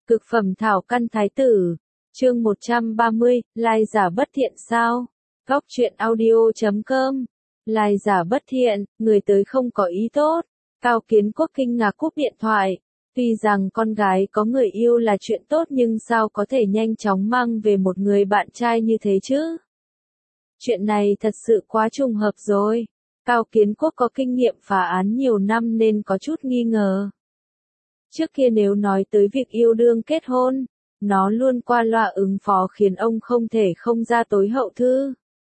Cực phẩm thảo căn thái tử, chương 130, lai giả bất thiện sao? Góc truyện audio.com. Lai giả bất thiện, người tới không có ý tốt. Cao Kiến Quốc kinh ngạc cúp điện thoại. Tuy rằng con gái có người yêu là chuyện tốt nhưng sao có thể nhanh chóng mang về một người bạn trai như thế chứ? Chuyện này thật sự quá trùng hợp rồi. Cao Kiến Quốc có kinh nghiệm phá án nhiều năm nên có chút nghi ngờ. Trước kia nếu nói tới việc yêu đương kết hôn, nó luôn qua loa ứng phó khiến ông không thể không ra tối hậu thư.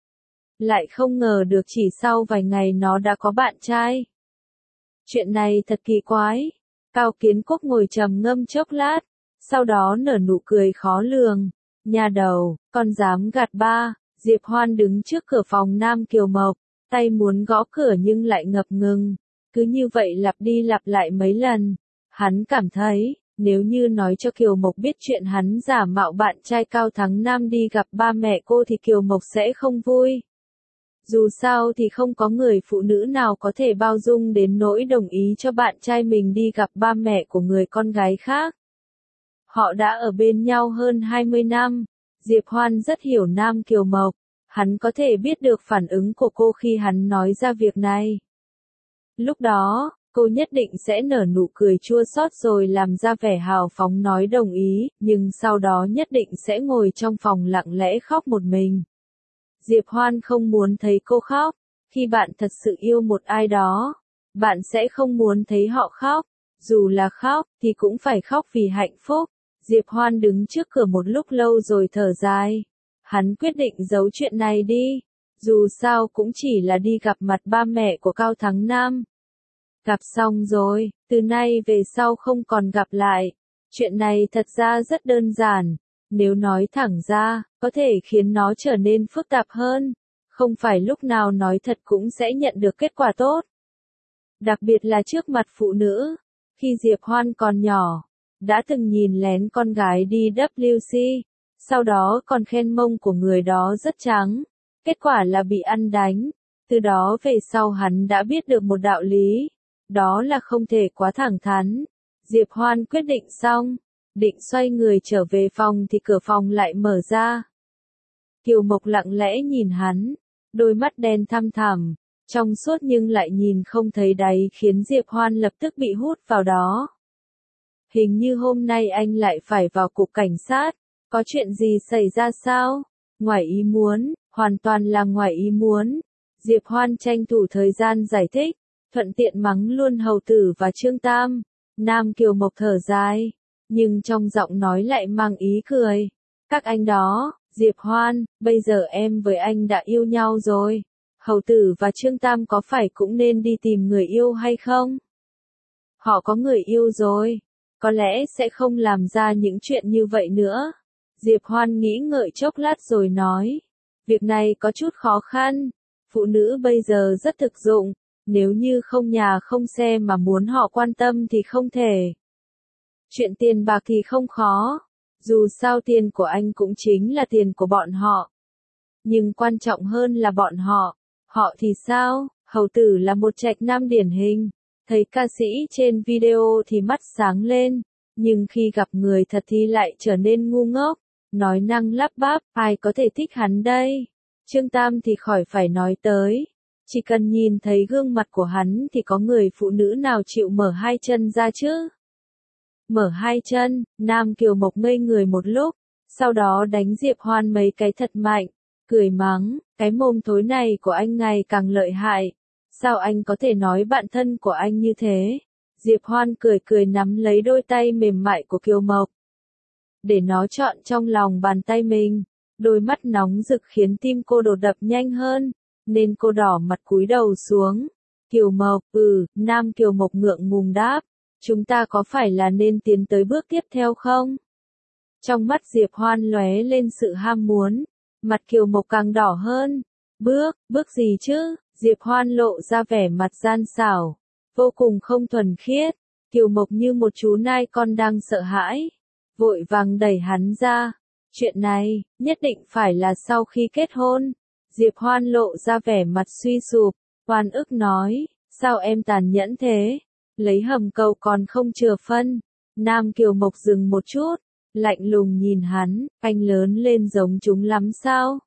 Lại không ngờ được chỉ sau vài ngày nó đã có bạn trai. Chuyện này thật kỳ quái. Cao Kiến Quốc ngồi trầm ngâm chốc lát, sau đó nở nụ cười khó lường. Nhà đầu, con dám gạt ba. Diệp Hoan đứng trước cửa phòng Nam Kiều Mộc, tay muốn gõ cửa nhưng lại ngập ngừng. Cứ như vậy lặp đi lặp lại mấy lần. Hắn cảm thấy, nếu như nói cho Kiều Mộc biết chuyện hắn giả mạo bạn trai Cao Thắng Nam đi gặp ba mẹ cô thì Kiều Mộc sẽ không vui. Dù sao thì không có người phụ nữ nào có thể bao dung đến nỗi đồng ý cho bạn trai mình đi gặp ba mẹ của người con gái khác. Họ đã ở bên nhau hơn 20 năm. Diệp Hoan rất hiểu Nam Kiều Mộc. Hắn có thể biết được phản ứng của cô khi hắn nói ra việc này. Lúc đó, cô nhất định sẽ nở nụ cười chua xót rồi làm ra vẻ hào phóng nói đồng ý, nhưng sau đó nhất định sẽ ngồi trong phòng lặng lẽ khóc một mình. Diệp Hoan không muốn thấy cô khóc. Khi bạn thật sự yêu một ai đó, bạn sẽ không muốn thấy họ khóc. Dù là khóc, thì cũng phải khóc vì hạnh phúc. Diệp Hoan đứng trước cửa một lúc lâu rồi thở dài. Hắn quyết định giấu chuyện này đi. Dù sao cũng chỉ là đi gặp mặt ba mẹ của Cao Thắng Nam. Gặp xong rồi, từ nay về sau không còn gặp lại. Chuyện này thật ra rất đơn giản. Nếu nói thẳng ra, có thể khiến nó trở nên phức tạp hơn. Không phải lúc nào nói thật cũng sẽ nhận được kết quả tốt. Đặc biệt là trước mặt phụ nữ. Khi Diệp Hoan còn nhỏ, đã từng nhìn lén con gái đi WC, sau đó còn khen mông của người đó rất trắng. Kết quả là bị ăn đánh. Từ đó về sau hắn đã biết được một đạo lý. Đó là không thể quá thẳng thắn. Diệp Hoan quyết định xong, định xoay người trở về phòng thì cửa phòng lại mở ra. Kiều Mộc lặng lẽ nhìn hắn, đôi mắt đen thăm thẳm, trong suốt nhưng lại nhìn không thấy đáy khiến Diệp Hoan lập tức bị hút vào đó. Hình như hôm nay anh lại phải vào cục cảnh sát, có chuyện gì xảy ra sao? Ngoài ý muốn, hoàn toàn là ngoài ý muốn. Diệp Hoan tranh thủ thời gian giải thích, thuận tiện mắng luôn hầu tử và Trương Tam. Nam Kiều Mộc thở dài, nhưng trong giọng nói lại mang ý cười. Các anh đó, Diệp Hoan, bây giờ em với anh đã yêu nhau rồi. Hầu tử và Trương Tam có phải cũng nên đi tìm người yêu hay không? Họ có người yêu rồi, có lẽ sẽ không làm ra những chuyện như vậy nữa. Diệp Hoan nghĩ ngợi chốc lát rồi nói, việc này có chút khó khăn. Phụ nữ bây giờ rất thực dụng. Nếu như không nhà không xe mà muốn họ quan tâm thì không thể. Chuyện tiền bạc thì không khó. Dù sao tiền của anh cũng chính là tiền của bọn họ. Nhưng quan trọng hơn là bọn họ. Họ thì sao? Hầu tử là một trạch nam điển hình. Thấy ca sĩ trên video thì mắt sáng lên. Nhưng khi gặp người thật thì lại trở nên ngu ngốc. Nói năng lắp bắp, ai có thể thích hắn đây? Trương Tam thì khỏi phải nói tới. Chỉ cần nhìn thấy gương mặt của hắn thì có người phụ nữ nào chịu mở hai chân ra chứ? Mở hai chân, Nam Kiều Mộc ngây người một lúc, sau đó đánh Diệp Hoan mấy cái thật mạnh, cười mắng, cái mồm thối này của anh ngày càng lợi hại. Sao anh có thể nói bạn thân của anh như thế? Diệp Hoan cười cười nắm lấy đôi tay mềm mại của Kiều Mộc. Để nó trọn trong lòng bàn tay mình, đôi mắt nóng rực khiến tim cô đột đập nhanh hơn. Nên cô đỏ mặt cúi đầu xuống. Kiều Mộc, Nam Kiều Mộc ngượng ngùng đáp. Chúng ta có phải là nên tiến tới bước tiếp theo không? Trong mắt Diệp Hoan lóe lên sự ham muốn. Mặt Kiều Mộc càng đỏ hơn. Bước gì chứ? Diệp Hoan lộ ra vẻ mặt gian xảo. Vô cùng không thuần khiết. Kiều Mộc như một chú nai con đang sợ hãi. Vội vàng đẩy hắn ra. Chuyện này, nhất định phải là sau khi kết hôn. Diệp Hoan lộ ra vẻ mặt suy sụp, oan ức nói, sao em tàn nhẫn thế? Lấy hầm cầu còn không chừa phân. Nam Kiều Mộc dừng một chút, lạnh lùng nhìn hắn, anh lớn lên giống chúng lắm sao?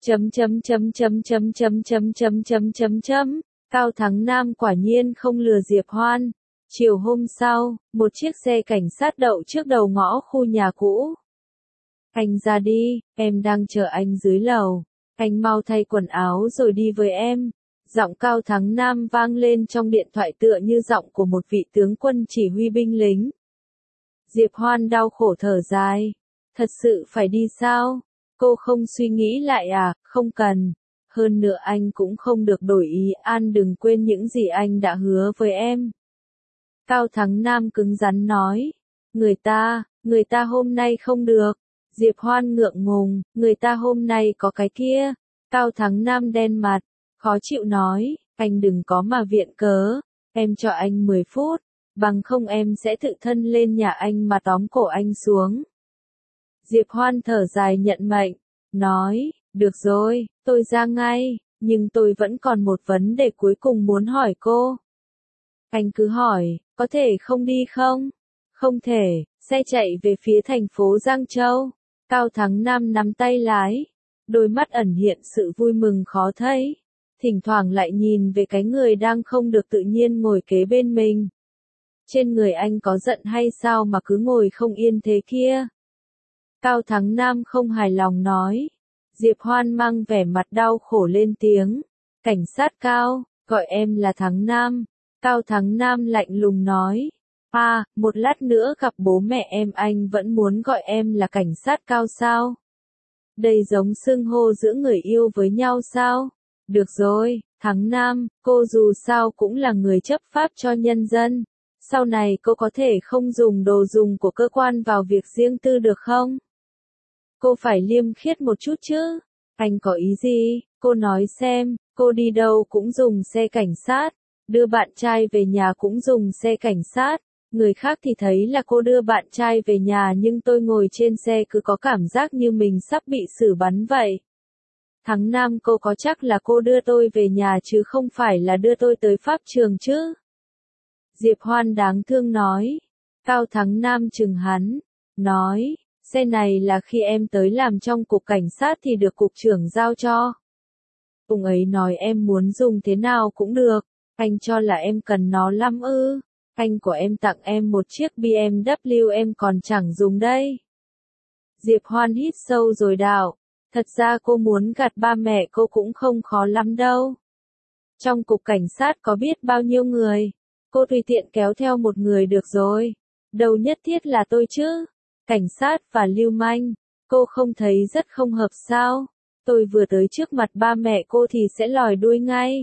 Cao Thắng Nam quả nhiên không lừa Diệp Hoan. Chiều hôm sau, một chiếc xe cảnh sát đậu trước đầu ngõ khu nhà cũ. Anh ra đi, em đang chờ anh dưới lầu. Anh mau thay quần áo rồi đi với em. Giọng Cao Thắng Nam vang lên trong điện thoại tựa như giọng của một vị tướng quân chỉ huy binh lính. Diệp Hoan đau khổ thở dài. Thật sự phải đi sao? Cô không suy nghĩ lại à? Không cần. Hơn nữa anh cũng không được đổi ý, An đừng quên những gì anh đã hứa với em. Cao Thắng Nam cứng rắn nói. Người ta hôm nay không được. Diệp Hoan ngượng ngùng, người ta hôm nay có cái kia. Cao Thắng Nam đen mặt, khó chịu nói, anh đừng có mà viện cớ, em cho anh 10 phút, bằng không em sẽ tự thân lên nhà anh mà tóm cổ anh xuống. Diệp Hoan thở dài nhận mệnh, nói, được rồi, tôi ra ngay, nhưng tôi vẫn còn một vấn đề cuối cùng muốn hỏi cô. Anh cứ hỏi, có thể không đi không? Không thể, xe chạy về phía thành phố Giang Châu. Cao Thắng Nam nắm tay lái, đôi mắt ẩn hiện sự vui mừng khó thấy, thỉnh thoảng lại nhìn về cái người đang không được tự nhiên ngồi kế bên mình. Trên người anh có giận hay sao mà cứ ngồi không yên thế kia? Cao Thắng Nam không hài lòng nói. Diệp Hoan mang vẻ mặt đau khổ lên tiếng. Cảnh sát Cao, gọi em là Thắng Nam. Cao Thắng Nam lạnh lùng nói. Một lát nữa gặp bố mẹ em anh vẫn muốn gọi em là cảnh sát Cao sao? Đây giống xưng hô giữa người yêu với nhau sao? Được rồi, Thắng Nam, cô dù sao cũng là người chấp pháp cho nhân dân. Sau này cô có thể không dùng đồ dùng của cơ quan vào việc riêng tư được không? Cô phải liêm khiết một chút chứ. Anh có ý gì? Cô nói xem, cô đi đâu cũng dùng xe cảnh sát, đưa bạn trai về nhà cũng dùng xe cảnh sát. Người khác thì thấy là cô đưa bạn trai về nhà nhưng tôi ngồi trên xe cứ có cảm giác như mình sắp bị xử bắn vậy. Thắng Nam, cô có chắc là cô đưa tôi về nhà chứ không phải là đưa tôi tới pháp trường chứ? Diệp Hoan đáng thương nói. Cao Thắng Nam chừng hắn, nói, xe này là khi em tới làm trong cục cảnh sát thì được cục trưởng giao cho. Ông ấy nói em muốn dùng thế nào cũng được, anh cho là em cần nó lắm ư? Anh của em tặng em một chiếc BMW em còn chẳng dùng đây. Diệp Hoan hít sâu rồi đạo, thật ra cô muốn gạt ba mẹ cô cũng không khó lắm đâu. Trong cục cảnh sát có biết bao nhiêu người, cô tùy tiện kéo theo một người được rồi. Đâu nhất thiết là tôi chứ. Cảnh sát và lưu manh, cô không thấy rất không hợp sao? Tôi vừa tới trước mặt ba mẹ cô thì sẽ lòi đuôi ngay.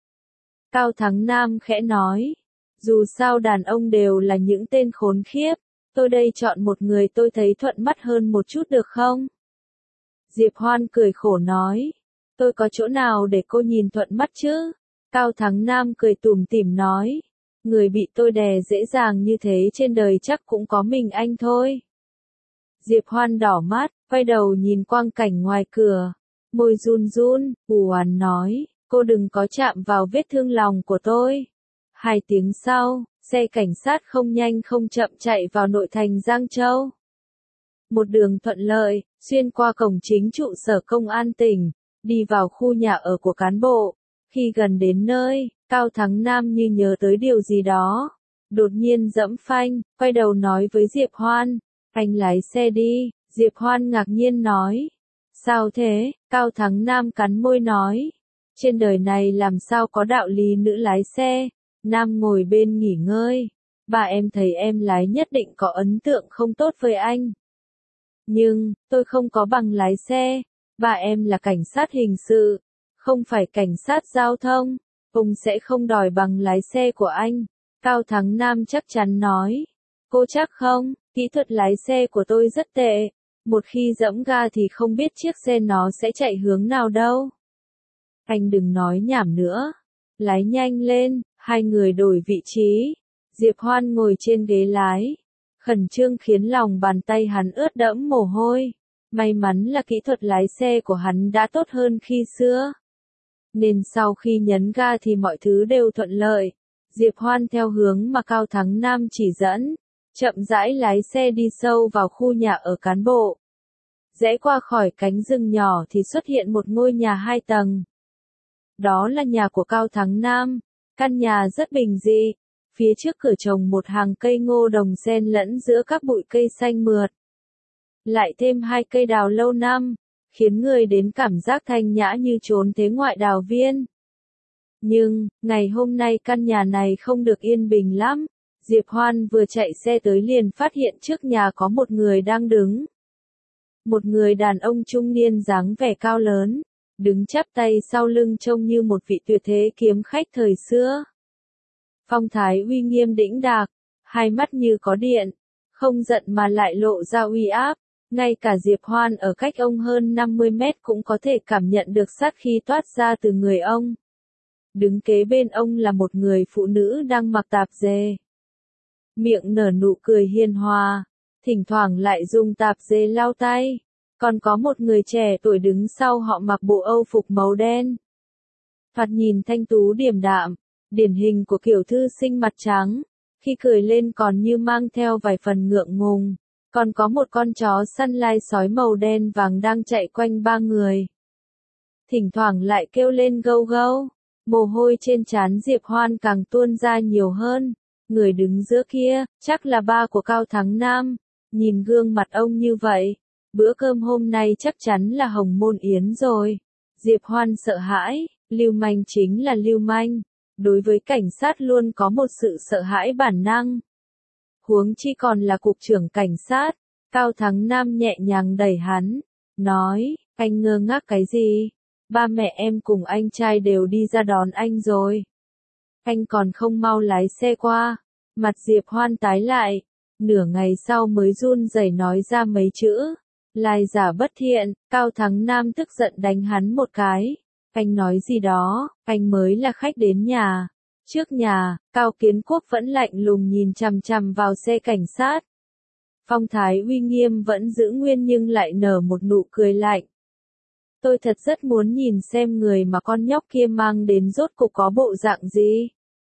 Cao Thắng Nam khẽ nói. Dù sao đàn ông đều là những tên khốn khiếp, tôi đây chọn một người tôi thấy thuận mắt hơn một chút được không? Diệp Hoan cười khổ nói, tôi có chỗ nào để cô nhìn thuận mắt chứ? Cao Thắng Nam cười tủm tỉm nói, người bị tôi đè dễ dàng như thế trên đời chắc cũng có mình anh thôi. Diệp Hoan đỏ mắt, quay đầu nhìn quang cảnh ngoài cửa, môi run run, ù oán nói, cô đừng có chạm vào vết thương lòng của tôi. 2 tiếng sau, xe cảnh sát không nhanh không chậm chạy vào nội thành Giang Châu. Một đường thuận lợi, xuyên qua cổng chính trụ sở công an tỉnh, đi vào khu nhà ở của cán bộ. Khi gần đến nơi, Cao Thắng Nam như nhớ tới điều gì đó. Đột nhiên giẫm phanh, quay đầu nói với Diệp Hoan, anh lái xe đi. Diệp Hoan ngạc nhiên nói, sao thế? Cao Thắng Nam cắn môi nói, trên đời này làm sao có đạo lý nữ lái xe. Nam ngồi bên nghỉ ngơi. Bà em thấy em lái nhất định có ấn tượng không tốt với anh. Nhưng, tôi không có bằng lái xe. Bà em là cảnh sát hình sự, không phải cảnh sát giao thông. Ông sẽ không đòi bằng lái xe của anh. Cao Thắng Nam chắc chắn nói. Cô chắc không, kỹ thuật lái xe của tôi rất tệ. Một khi giẫm ga thì không biết chiếc xe nó sẽ chạy hướng nào đâu. Anh đừng nói nhảm nữa. Lái nhanh lên. 2 người đổi vị trí. Diệp Hoan ngồi trên ghế lái. Khẩn trương khiến lòng bàn tay hắn ướt đẫm mồ hôi. May mắn là kỹ thuật lái xe của hắn đã tốt hơn khi xưa. Nên sau khi nhấn ga thì mọi thứ đều thuận lợi. Diệp Hoan theo hướng mà Cao Thắng Nam chỉ dẫn. chậm rãi lái xe đi sâu vào khu nhà ở cán bộ. Rẽ qua khỏi cánh rừng nhỏ thì xuất hiện một ngôi nhà 2 tầng. Đó là nhà của Cao Thắng Nam. Căn nhà rất bình dị. Phía trước cửa trồng một hàng cây ngô đồng xen lẫn giữa các bụi cây xanh mượt. Lại thêm 2 cây đào lâu năm, khiến người đến cảm giác thanh nhã như trốn thế ngoại đào viên. Nhưng, ngày hôm nay căn nhà này không được yên bình lắm. Diệp Hoan vừa chạy xe tới liền phát hiện trước nhà có một người đang đứng. Một người đàn ông trung niên dáng vẻ cao lớn, đứng chắp tay sau lưng trông như một vị tuyệt thế kiếm khách thời xưa. Phong thái uy nghiêm đĩnh đạc, hai mắt như có điện, không giận mà lại lộ ra uy áp. Ngay cả Diệp Hoan ở cách ông hơn 50 mét cũng có thể cảm nhận được sát khí toát ra từ người ông. Đứng kế bên ông là một người phụ nữ đang mặc tạp dề. Miệng nở nụ cười hiền hòa, thỉnh thoảng lại dùng tạp dề lau tay. Còn có một người trẻ tuổi đứng sau họ mặc bộ Âu phục màu đen. Thoạt nhìn thanh tú điềm đạm, điển hình của kiểu thư sinh mặt trắng, khi cười lên còn như mang theo vài phần ngượng ngùng. Còn có một con chó săn lai sói màu đen vàng đang chạy quanh 3 người. Thỉnh thoảng lại kêu lên gâu gâu, mồ hôi trên trán Diệp Hoan càng tuôn ra nhiều hơn. Người đứng giữa kia, chắc là ba của Cao Thắng Nam. Nhìn gương mặt ông như vậy, bữa cơm hôm nay chắc chắn là Hồng Môn Yến rồi. Diệp Hoan sợ hãi, lưu manh chính là lưu manh. Đối với cảnh sát luôn có một sự sợ hãi bản năng. Huống chi còn là cục trưởng cảnh sát. Cao Thắng Nam nhẹ nhàng đẩy hắn, nói, anh ngơ ngác cái gì? Ba mẹ em cùng anh trai đều đi ra đón anh rồi. Anh còn không mau lái xe qua. Mặt Diệp Hoan tái lại, nửa ngày sau mới run rẩy nói ra mấy chữ. Lai giả bất thiện. Cao Thắng Nam tức giận đánh hắn một cái. Anh nói gì đó, anh mới là khách đến nhà. Trước nhà, Cao Kiến Quốc vẫn lạnh lùng nhìn chằm chằm vào xe cảnh sát. Phong thái uy nghiêm vẫn giữ nguyên nhưng lại nở một nụ cười lạnh. Tôi thật rất muốn nhìn xem người mà con nhóc kia mang đến rốt cục có bộ dạng gì.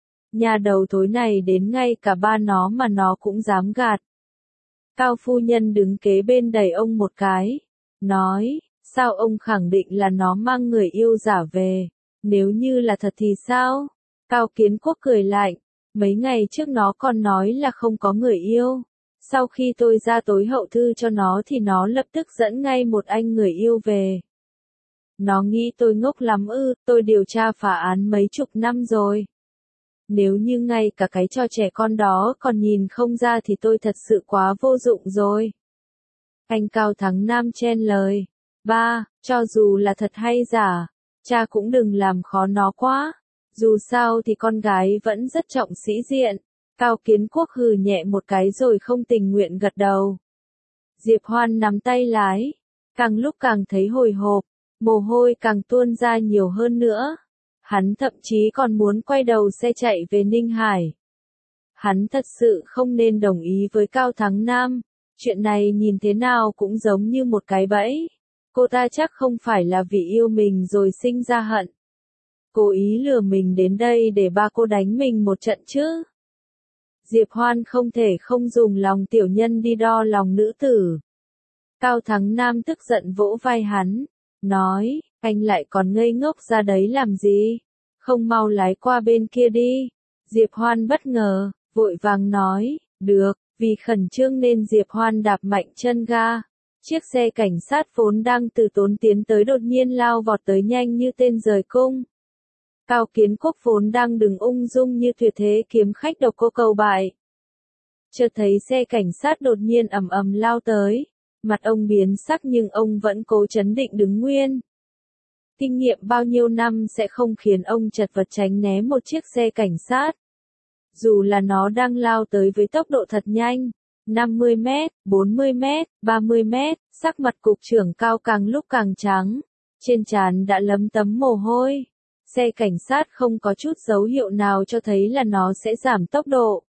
Nhà đầu thối này đến ngay cả ba nó mà nó cũng dám gạt. Cao phu nhân đứng kế bên đẩy ông một cái. Nói, sao ông khẳng định là nó mang người yêu giả về? Nếu như là thật thì sao? Cao Kiến Quốc cười lạnh. Mấy ngày trước nó còn nói là không có người yêu. Sau khi tôi ra tối hậu thư cho nó thì nó lập tức dẫn ngay một anh người yêu về. Nó nghĩ tôi ngốc lắm ư, tôi điều tra phá án mấy chục năm rồi. Nếu như ngay cả cái trò trẻ con đó còn nhìn không ra thì tôi thật sự quá vô dụng rồi. Anh Cao Thắng Nam chen lời. Ba, cho dù là thật hay giả, cha cũng đừng làm khó nó quá. Dù sao thì con gái vẫn rất trọng sĩ diện. Cao Kiến Quốc hừ nhẹ một cái rồi không tình nguyện gật đầu. Diệp Hoan nắm tay lái, càng lúc càng thấy hồi hộp, mồ hôi càng tuôn ra nhiều hơn nữa. Hắn thậm chí còn muốn quay đầu xe chạy về Ninh Hải. Hắn thật sự không nên đồng ý với Cao Thắng Nam. Chuyện này nhìn thế nào cũng giống như một cái bẫy. Cô ta chắc không phải là vì yêu mình rồi sinh ra hận. Cố ý lừa mình đến đây để ba cô đánh mình một trận chứ. Diệp Hoan không thể không dùng lòng tiểu nhân đi đo lòng nữ tử. Cao Thắng Nam tức giận vỗ vai hắn, nói, anh lại còn ngây ngốc ra đấy làm gì? Không mau lái qua bên kia đi. Diệp Hoan bất ngờ, vội vàng nói, được, vì khẩn trương nên Diệp Hoan đạp mạnh chân ga. Chiếc xe cảnh sát vốn đang từ tốn tiến tới đột nhiên lao vọt tới nhanh như tên rời cung. Cao Kiến Quốc vốn đang đứng ung dung như tuyệt thế kiếm khách độc cô cầu bại. Chợt thấy xe cảnh sát đột nhiên ầm ầm lao tới, mặt ông biến sắc nhưng ông vẫn cố trấn định đứng nguyên. Kinh nghiệm bao nhiêu năm sẽ không khiến ông chật vật tránh né một chiếc xe cảnh sát. Dù là nó đang lao tới với tốc độ thật nhanh, 50 mét, 40 mét, 30 mét, sắc mặt cục trưởng Cao càng lúc càng trắng, trên trán đã lấm tấm mồ hôi. Xe cảnh sát không có chút dấu hiệu nào cho thấy là nó sẽ giảm tốc độ.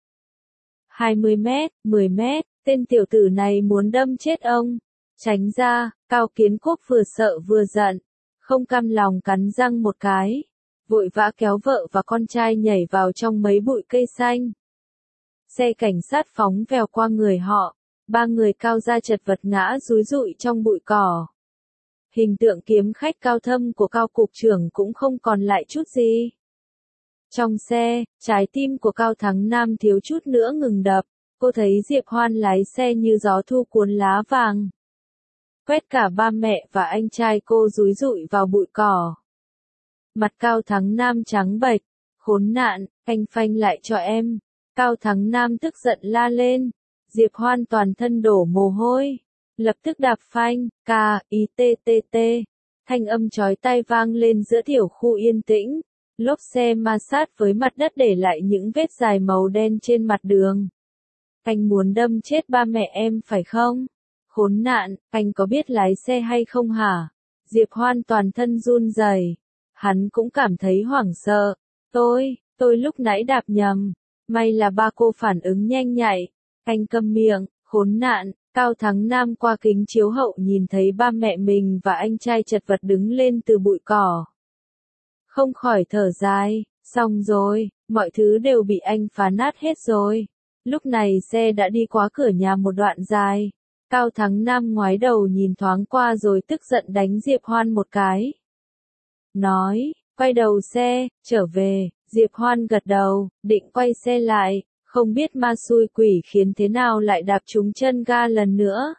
20 mét, 10 mét, tên tiểu tử này muốn đâm chết ông. Tránh ra, Cao Kiến Quốc vừa sợ vừa giận, không cam lòng cắn răng một cái, vội vã kéo vợ và con trai nhảy vào trong mấy bụi cây xanh. Xe cảnh sát phóng vèo qua người họ, ba người Cao gia chật vật ngã rúi rụi trong bụi cỏ. Hình tượng kiếm khách cao thâm của Cao cục trưởng cũng không còn lại chút gì. Trong xe, trái tim của Cao Thắng Nam thiếu chút nữa ngừng đập, cô thấy Diệp Hoan lái xe như gió thu cuốn lá vàng. Quét cả ba mẹ và anh trai cô rúi rụi vào bụi cỏ. Mặt Cao Thắng Nam trắng bệch, khốn nạn, anh phanh lại cho em. Cao Thắng Nam tức giận la lên. Diệp Hoan toàn thân đổ mồ hôi, lập tức đạp phanh, k-i-t-t-t. Thanh âm chói tai vang lên giữa tiểu khu yên tĩnh. Lốp xe ma sát với mặt đất để lại những vết dài màu đen trên mặt đường. Anh muốn đâm chết ba mẹ em phải không? Khốn nạn, anh có biết lái xe hay không hả? Diệp Hoan toàn thân run rẩy. Hắn cũng cảm thấy hoảng sợ. Tôi lúc nãy đạp nhầm. May là ba cô phản ứng nhanh nhạy. Anh câm miệng, khốn nạn. Cao Thắng Nam qua kính chiếu hậu nhìn thấy ba mẹ mình và anh trai chật vật đứng lên từ bụi cỏ. Không khỏi thở dài, xong rồi, mọi thứ đều bị anh phá nát hết rồi. Lúc này xe đã đi qua cửa nhà một đoạn dài. Cao Thắng Nam ngoái đầu nhìn thoáng qua rồi tức giận đánh Diệp Hoan một cái. Nói, quay đầu xe, trở về. Diệp Hoan gật đầu, định quay xe lại, không biết ma xui quỷ khiến thế nào lại đạp trúng chân ga lần nữa.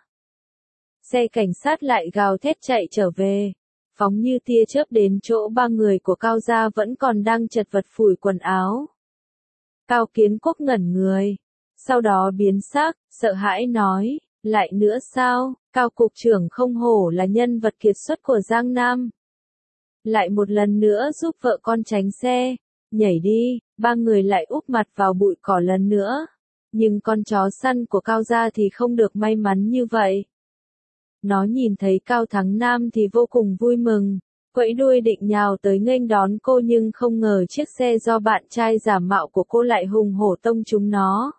Xe cảnh sát lại gào thét chạy trở về, phóng như tia chớp đến chỗ ba người của Cao gia vẫn còn đang chật vật phủi quần áo. Cao Kiến Quốc ngẩn người, sau đó biến sắc, sợ hãi nói, lại nữa sao? Cao cục trưởng không hổ là nhân vật kiệt xuất của Giang Nam. Lại một lần nữa giúp vợ con tránh xe, nhảy đi, ba người lại úp mặt vào bụi cỏ lần nữa. Nhưng con chó săn của Cao gia thì không được may mắn như vậy. Nó nhìn thấy Cao Thắng Nam thì vô cùng vui mừng, quẫy đuôi định nhào tới nghênh đón cô nhưng không ngờ chiếc xe do bạn trai giả mạo của cô lại hùng hổ tông trúng nó.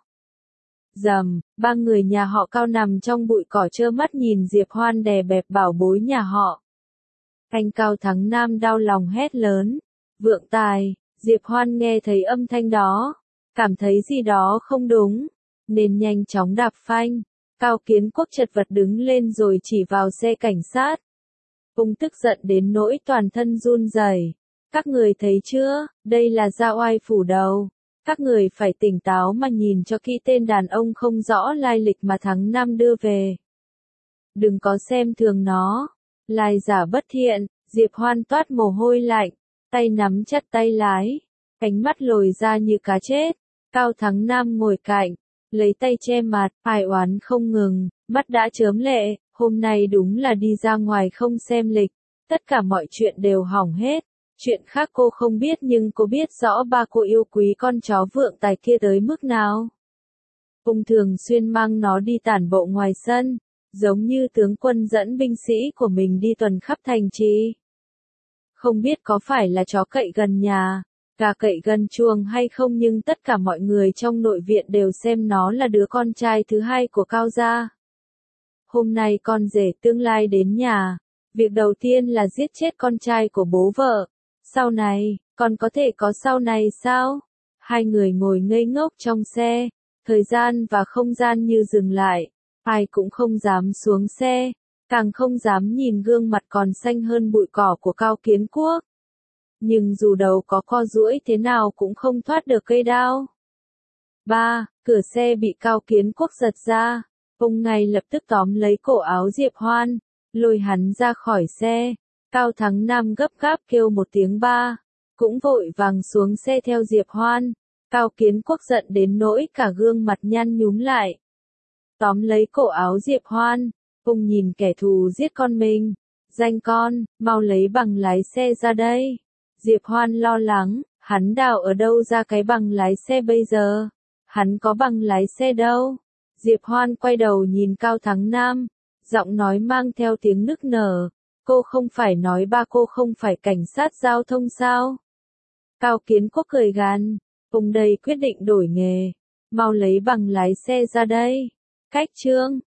Rầm, ba người nhà họ Cao nằm trong bụi cỏ trơ mắt nhìn Diệp Hoan đè bẹp bảo bối nhà họ. Anh Cao Thắng Nam đau lòng hét lớn, vượng tài. Diệp Hoan nghe thấy âm thanh đó, cảm thấy gì đó không đúng, nên nhanh chóng đạp phanh. Cao Kiến Quốc chật vật đứng lên rồi chỉ vào xe cảnh sát. Ông tức giận đến nỗi toàn thân run rẩy. Các người thấy chưa, đây là dao oai phủ đầu. Các người phải tỉnh táo mà nhìn cho kỹ tên đàn ông không rõ lai lịch mà Thắng Nam đưa về. Đừng có xem thường nó. Lai giả bất thiện. Diệp Hoan toát mồ hôi lạnh, tay nắm chặt tay lái, ánh mắt lồi ra như cá chết. Cao Thắng Nam ngồi cạnh, lấy tay che mặt, ai oán không ngừng, mắt đã chớm lệ, hôm nay đúng là đi ra ngoài không xem lịch, tất cả mọi chuyện đều hỏng hết. Chuyện khác cô không biết nhưng cô biết rõ ba cô yêu quý con chó vượng tài kia tới mức nào. Ông thường xuyên mang nó đi tản bộ ngoài sân, giống như tướng quân dẫn binh sĩ của mình đi tuần khắp thành trì. Không biết có phải là chó cậy gần nhà, gà cậy gần chuồng hay không nhưng tất cả mọi người trong nội viện đều xem nó là đứa con trai thứ hai của Cao gia. Hôm nay con rể tương lai đến nhà, việc đầu tiên là giết chết con trai của bố vợ. Sau này, còn có thể có sau này sao? Hai người ngồi ngây ngốc trong xe, thời gian và không gian như dừng lại, ai cũng không dám xuống xe. Càng không dám nhìn gương mặt còn xanh hơn bụi cỏ của Cao Kiến Quốc. Nhưng dù đầu có co duỗi thế nào cũng không thoát được cây đao. Cửa xe bị Cao Kiến Quốc giật ra. Ông ngay lập tức tóm lấy cổ áo Diệp Hoan, lôi hắn ra khỏi xe. Cao Thắng Nam gấp gáp kêu một tiếng ba, cũng vội vàng xuống xe theo Diệp Hoan. Cao Kiến Quốc giận đến nỗi cả gương mặt nhăn nhúm lại. Tóm lấy cổ áo Diệp Hoan. Ông nhìn kẻ thù giết con mình. Danh con, mau lấy bằng lái xe ra đây. Diệp Hoan lo lắng, hắn đào ở đâu ra cái bằng lái xe bây giờ? Hắn có bằng lái xe đâu? Diệp Hoan quay đầu nhìn Cao Thắng Nam, giọng nói mang theo tiếng nức nở. Cô không phải nói ba cô không phải cảnh sát giao thông sao? Cao Kiến Quốc cười gằn, ông đây quyết định đổi nghề. Mau lấy bằng lái xe ra đây. Cách trương.